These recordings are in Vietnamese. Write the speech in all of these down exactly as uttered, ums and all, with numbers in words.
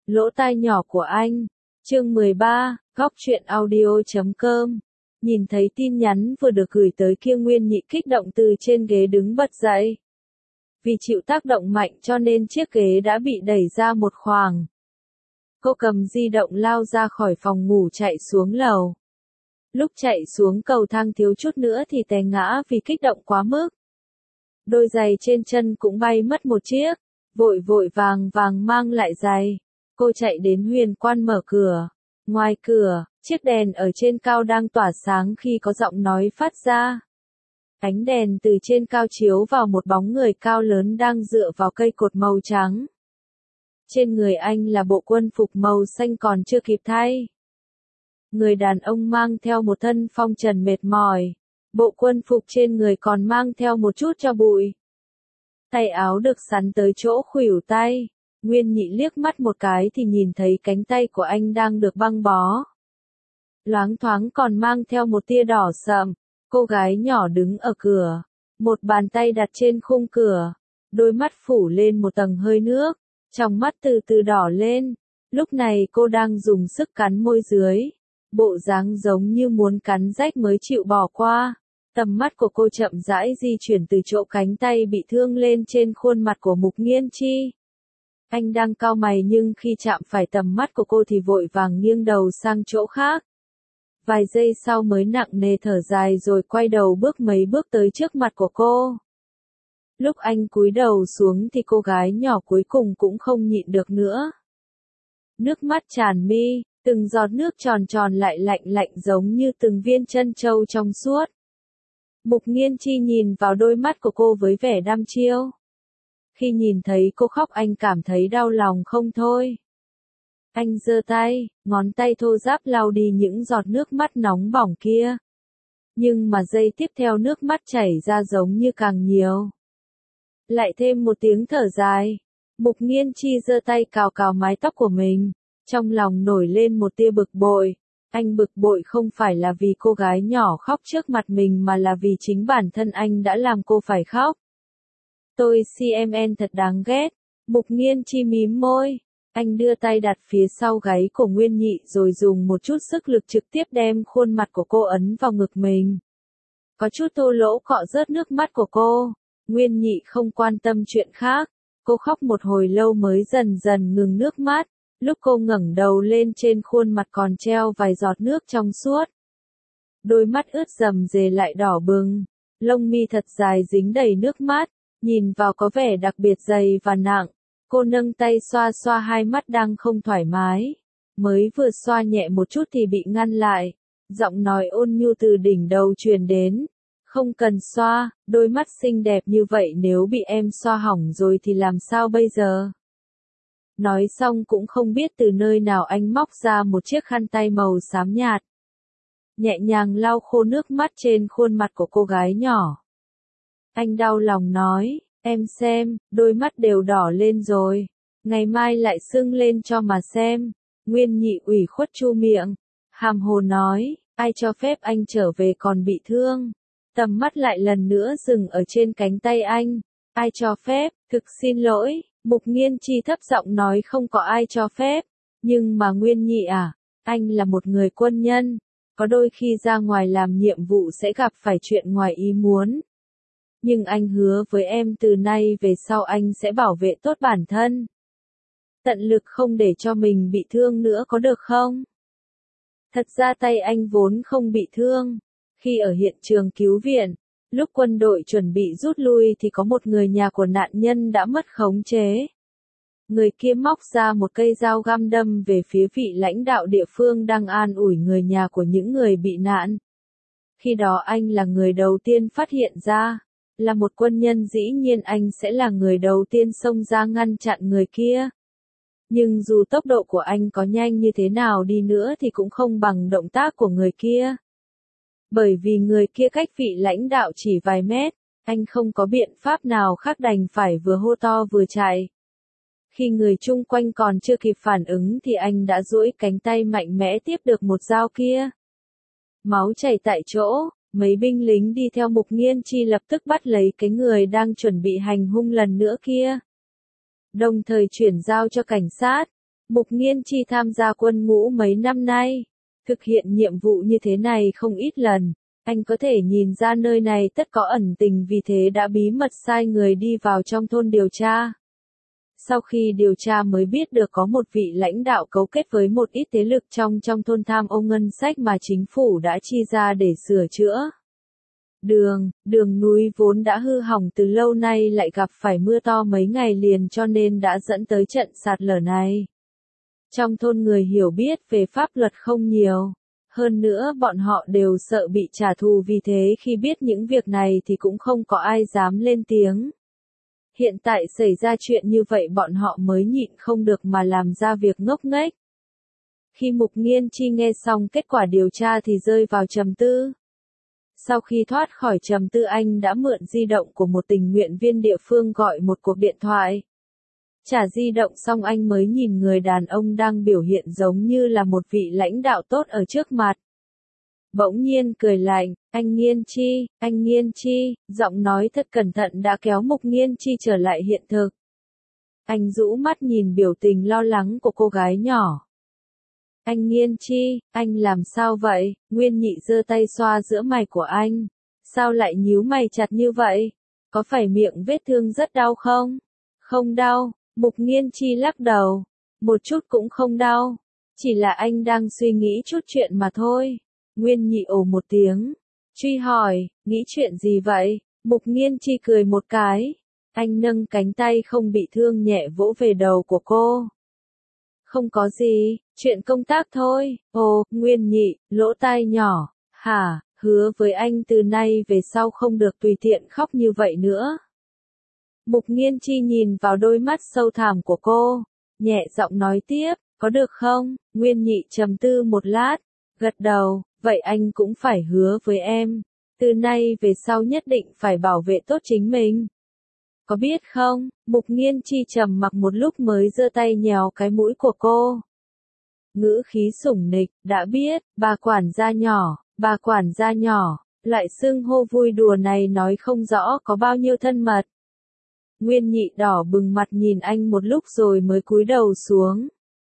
Lỗ tai nhỏ của anh. Chương mười ba, góc truyện audio chấm com. Nhìn thấy tin nhắn vừa được gửi tới kia, Nguyên Nhị kích động từ trên ghế đứng bật dậy. Vì chịu tác động mạnh cho nên chiếc ghế đã bị đẩy ra một khoảng. Cô cầm di động lao ra khỏi phòng ngủ chạy xuống lầu. Lúc chạy xuống cầu thang thiếu chút nữa thì té ngã vì kích động quá mức. Đôi giày trên chân cũng bay mất một chiếc, vội vội vàng vàng mang lại giày. Cô chạy đến huyền quan mở cửa. Ngoài cửa, chiếc đèn ở trên cao đang tỏa sáng khi có giọng nói phát ra. Ánh đèn từ trên cao chiếu vào một bóng người cao lớn đang dựa vào cây cột màu trắng. Trên người anh là bộ quân phục màu xanh còn chưa kịp thay. Người đàn ông mang theo một thân phong trần mệt mỏi. Bộ quân phục trên người còn mang theo một chút tro bụi. Tay áo được sắn tới chỗ khuỷu tay. Nguyên Nhị liếc mắt một cái thì nhìn thấy cánh tay của anh đang được băng bó. Loáng thoáng còn mang theo một tia đỏ sậm. Cô gái nhỏ đứng ở cửa. Một bàn tay đặt trên khung cửa. Đôi mắt phủ lên một tầng hơi nước. Trong mắt từ từ đỏ lên. Lúc này cô đang dùng sức cắn môi dưới. Bộ dáng giống như muốn cắn rách mới chịu bỏ qua. Tầm mắt của cô chậm rãi di chuyển từ chỗ cánh tay bị thương lên trên khuôn mặt của Mục Nghiên Chi. Anh đang cau mày nhưng khi chạm phải tầm mắt của cô thì vội vàng nghiêng đầu sang chỗ khác. Vài giây sau mới nặng nề thở dài rồi quay đầu bước mấy bước tới trước mặt của cô. Lúc anh cúi đầu xuống thì cô gái nhỏ cuối cùng cũng không nhịn được nữa. Nước mắt tràn mi, từng giọt nước tròn tròn lại lạnh lạnh giống như từng viên trân châu trong suốt. Mục Nghiên Chi nhìn vào đôi mắt của cô với vẻ đăm chiêu. Khi nhìn thấy cô khóc anh cảm thấy đau lòng không thôi. Anh giơ tay, ngón tay thô ráp lau đi những giọt nước mắt nóng bỏng kia. Nhưng mà giây tiếp theo nước mắt chảy ra giống như càng nhiều. Lại thêm một tiếng thở dài. Mục Nghiên Chi giơ tay cào cào mái tóc của mình. Trong lòng nổi lên một tia bực bội. Anh bực bội không phải là vì cô gái nhỏ khóc trước mặt mình mà là vì chính bản thân anh đã làm cô phải khóc. Tôi xê em en thật đáng ghét. Mục Nghiên Chi mím môi. Anh đưa tay đặt phía sau gáy của Nguyên Nhị rồi dùng một chút sức lực trực tiếp đem khuôn mặt của cô ấn vào ngực mình. Có chút thô lỗ cọ rớt nước mắt của cô. Nguyên Nhị không quan tâm chuyện khác. Cô khóc một hồi lâu mới dần dần ngừng nước mắt. Lúc cô ngẩng đầu lên trên khuôn mặt còn treo vài giọt nước trong suốt. Đôi mắt ướt rầm rề lại đỏ bừng. Lông mi thật dài dính đầy nước mắt. Nhìn vào có vẻ đặc biệt dày và nặng. Cô nâng tay xoa xoa hai mắt đang không thoải mái. Mới vừa xoa nhẹ một chút thì bị ngăn lại. Giọng nói ôn nhu từ đỉnh đầu truyền đến. Không cần xoa, đôi mắt xinh đẹp như vậy nếu bị em xoa hỏng rồi thì làm sao bây giờ? Nói xong cũng không biết từ nơi nào anh móc ra một chiếc khăn tay màu xám nhạt. Nhẹ nhàng lau khô nước mắt trên khuôn mặt của cô gái nhỏ. Anh đau lòng nói, em xem, đôi mắt đều đỏ lên rồi. Ngày mai lại sưng lên cho mà xem. Nguyên Nhị ủy khuất chu miệng. Hàm hồ nói, ai cho phép anh trở về còn bị thương. Tầm mắt lại lần nữa dừng ở trên cánh tay anh. Ai cho phép, thực xin lỗi. Mục Nghiên Chi thấp giọng nói không có ai cho phép. Nhưng mà Nguyên Nhị à, anh là một người quân nhân. Có đôi khi ra ngoài làm nhiệm vụ sẽ gặp phải chuyện ngoài ý muốn. Nhưng anh hứa với em từ nay về sau anh sẽ bảo vệ tốt bản thân. Tận lực không để cho mình bị thương nữa có được không? Thật ra tay anh vốn không bị thương. Khi ở hiện trường cứu viện, lúc quân đội chuẩn bị rút lui thì có một người nhà của nạn nhân đã mất khống chế. Người kia móc ra một cây dao găm đâm về phía vị lãnh đạo địa phương đang an ủi người nhà của những người bị nạn. Khi đó anh là người đầu tiên phát hiện ra. Là một quân nhân dĩ nhiên anh sẽ là người đầu tiên xông ra ngăn chặn người kia. Nhưng dù tốc độ của anh có nhanh như thế nào đi nữa thì cũng không bằng động tác của người kia. Bởi vì người kia cách vị lãnh đạo chỉ vài mét, anh không có biện pháp nào khác đành phải vừa hô to vừa chạy. Khi người chung quanh còn chưa kịp phản ứng thì anh đã duỗi cánh tay mạnh mẽ tiếp được một dao kia. Máu chảy tại chỗ. Mấy binh lính đi theo Mục Nghiên Chi lập tức bắt lấy cái người đang chuẩn bị hành hung lần nữa kia. Đồng thời chuyển giao cho cảnh sát. Mục Nghiên Chi tham gia quân ngũ mấy năm nay, thực hiện nhiệm vụ như thế này không ít lần, anh có thể nhìn ra nơi này tất có ẩn tình, vì thế đã bí mật sai người đi vào trong thôn điều tra. Sau khi điều tra mới biết được có một vị lãnh đạo cấu kết với một ít thế lực trong trong thôn tham ô ngân sách mà chính phủ đã chi ra để sửa chữa. Đường, đường núi vốn đã hư hỏng từ lâu nay lại gặp phải mưa to mấy ngày liền cho nên đã dẫn tới trận sạt lở này. Trong thôn người hiểu biết về pháp luật không nhiều. Hơn nữa bọn họ đều sợ bị trả thù, vì thế khi biết những việc này thì cũng không có ai dám lên tiếng. Hiện tại xảy ra chuyện như vậy bọn họ mới nhịn không được mà làm ra việc ngốc nghếch. Khi Mục Nghiên Chi nghe xong kết quả điều tra thì rơi vào trầm tư. Sau khi thoát khỏi trầm tư anh đã mượn di động của một tình nguyện viên địa phương gọi một cuộc điện thoại. Trả di động xong anh mới nhìn người đàn ông đang biểu hiện giống như là một vị lãnh đạo tốt ở trước mặt. Bỗng nhiên cười lạnh, anh Nghiên Chi, anh Nghiên Chi, giọng nói thật cẩn thận đã kéo Mục Nghiên Chi trở lại hiện thực. Anh rũ mắt nhìn biểu tình lo lắng của cô gái nhỏ. Anh Nghiên Chi, anh làm sao vậy? Nguyên Nhị giơ tay xoa giữa mày của anh. Sao lại nhíu mày chặt như vậy? Có phải miệng vết thương rất đau không? Không đau, Mục Nghiên Chi lắc đầu. Một chút cũng không đau. Chỉ là anh đang suy nghĩ chút chuyện mà thôi. Nguyên Nhị ồ một tiếng. Truy hỏi, nghĩ chuyện gì vậy? Mục Nghiên Chi cười một cái. Anh nâng cánh tay không bị thương nhẹ vỗ về đầu của cô. Không có gì, chuyện công tác thôi. Ồ, Nguyên Nhị, lỗ tai nhỏ. Hả, hứa với anh từ nay về sau không được tùy tiện khóc như vậy nữa. Mục Nghiên Chi nhìn vào đôi mắt sâu thẳm của cô, nhẹ giọng nói tiếp, có được không? Nguyên Nhị trầm tư một lát, gật đầu, vậy anh cũng phải hứa với em. Từ nay về sau nhất định phải bảo vệ tốt chính mình. Có biết không? Mục Nghiên Chi trầm mặc một lúc mới giơ tay nhéo cái mũi của cô. Ngữ khí sủng nịch, đã biết, bà quản gia nhỏ, bà quản gia nhỏ, lại xưng hô vui đùa này nói không rõ có bao nhiêu thân mật. Nguyên Nhị đỏ bừng mặt nhìn anh một lúc rồi mới cúi đầu xuống.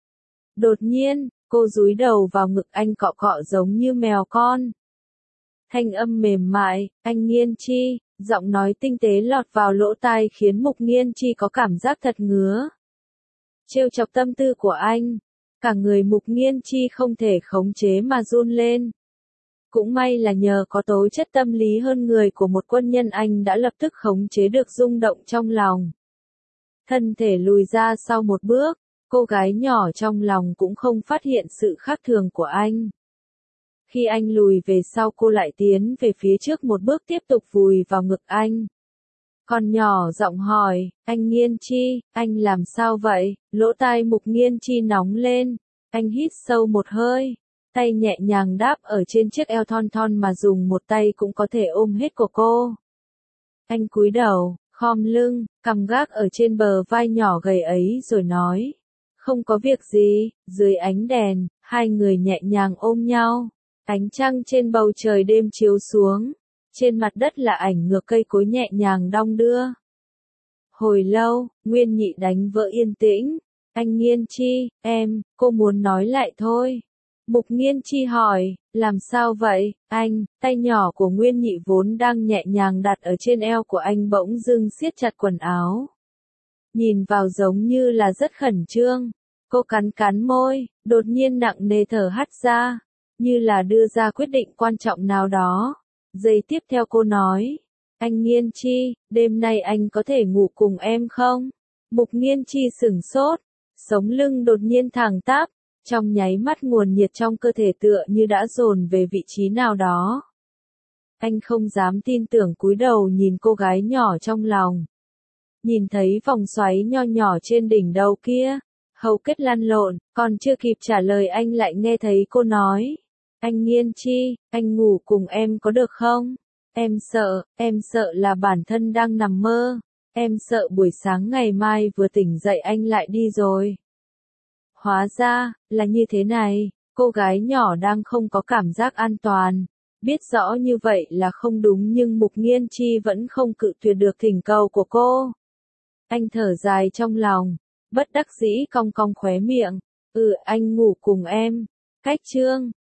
Đột nhiên, cô dúi đầu vào ngực anh cọ cọ giống như mèo con. Thanh âm mềm mại, anh Nghiên Chi, giọng nói tinh tế lọt vào lỗ tai khiến Mục Nghiên Chi có cảm giác thật ngứa. Trêu chọc tâm tư của anh, cả người Mục Nghiên Chi không thể khống chế mà run lên. Cũng may là nhờ có tố chất tâm lý hơn người của một quân nhân anh đã lập tức khống chế được rung động trong lòng. Thân thể lùi ra sau một bước, cô gái nhỏ trong lòng cũng không phát hiện sự khác thường của anh. Khi anh lùi về sau cô lại tiến về phía trước một bước tiếp tục vùi vào ngực anh. Con nhỏ giọng hỏi, anh Nghiên Chi, anh làm sao vậy? Lỗ tai Mục Nghiên Chi nóng lên, anh hít sâu một hơi, tay nhẹ nhàng đáp ở trên chiếc eo thon thon mà dùng một tay cũng có thể ôm hết của cô. Anh cúi đầu, khom lưng, cằm gác ở trên bờ vai nhỏ gầy ấy rồi nói, không có việc gì. Dưới ánh đèn, hai người nhẹ nhàng ôm nhau. Ánh trăng trên bầu trời đêm chiếu xuống, trên mặt đất là ảnh ngược cây cối nhẹ nhàng đong đưa. Hồi lâu, Nguyên Nhị đánh vỡ yên tĩnh, anh Nghiên Chi, em, cô muốn nói lại thôi. Mục Nghiên Chi hỏi, làm sao vậy, anh? Tay nhỏ của Nguyên Nhị vốn đang nhẹ nhàng đặt ở trên eo của anh bỗng dưng siết chặt quần áo. Nhìn vào giống như là rất khẩn trương. Cô cắn cắn môi, đột nhiên nặng nề thở hắt ra, như là đưa ra quyết định quan trọng nào đó. Giây tiếp theo cô nói, anh Nghiên Chi, đêm nay anh có thể ngủ cùng em không? Mục Nghiên Chi sửng sốt, sống lưng đột nhiên thẳng tắp, trong nháy mắt nguồn nhiệt trong cơ thể tựa như đã dồn về vị trí nào đó. Anh không dám tin tưởng cúi đầu nhìn cô gái nhỏ trong lòng. Nhìn thấy vòng xoáy nho nhỏ trên đỉnh đầu kia, hầu kết lăn lộn, còn chưa kịp trả lời anh lại nghe thấy cô nói. Anh Nghiên Chi, anh ngủ cùng em có được không? Em sợ, em sợ là bản thân đang nằm mơ. Em sợ buổi sáng ngày mai vừa tỉnh dậy anh lại đi rồi. Hóa ra, là như thế này, cô gái nhỏ đang không có cảm giác an toàn. Biết rõ như vậy là không đúng nhưng Mục Nghiên Chi vẫn không cự tuyệt được thỉnh cầu của cô. Anh thở dài trong lòng, bất đắc dĩ cong cong khóe miệng, Ừ, anh ngủ cùng em. Cách chương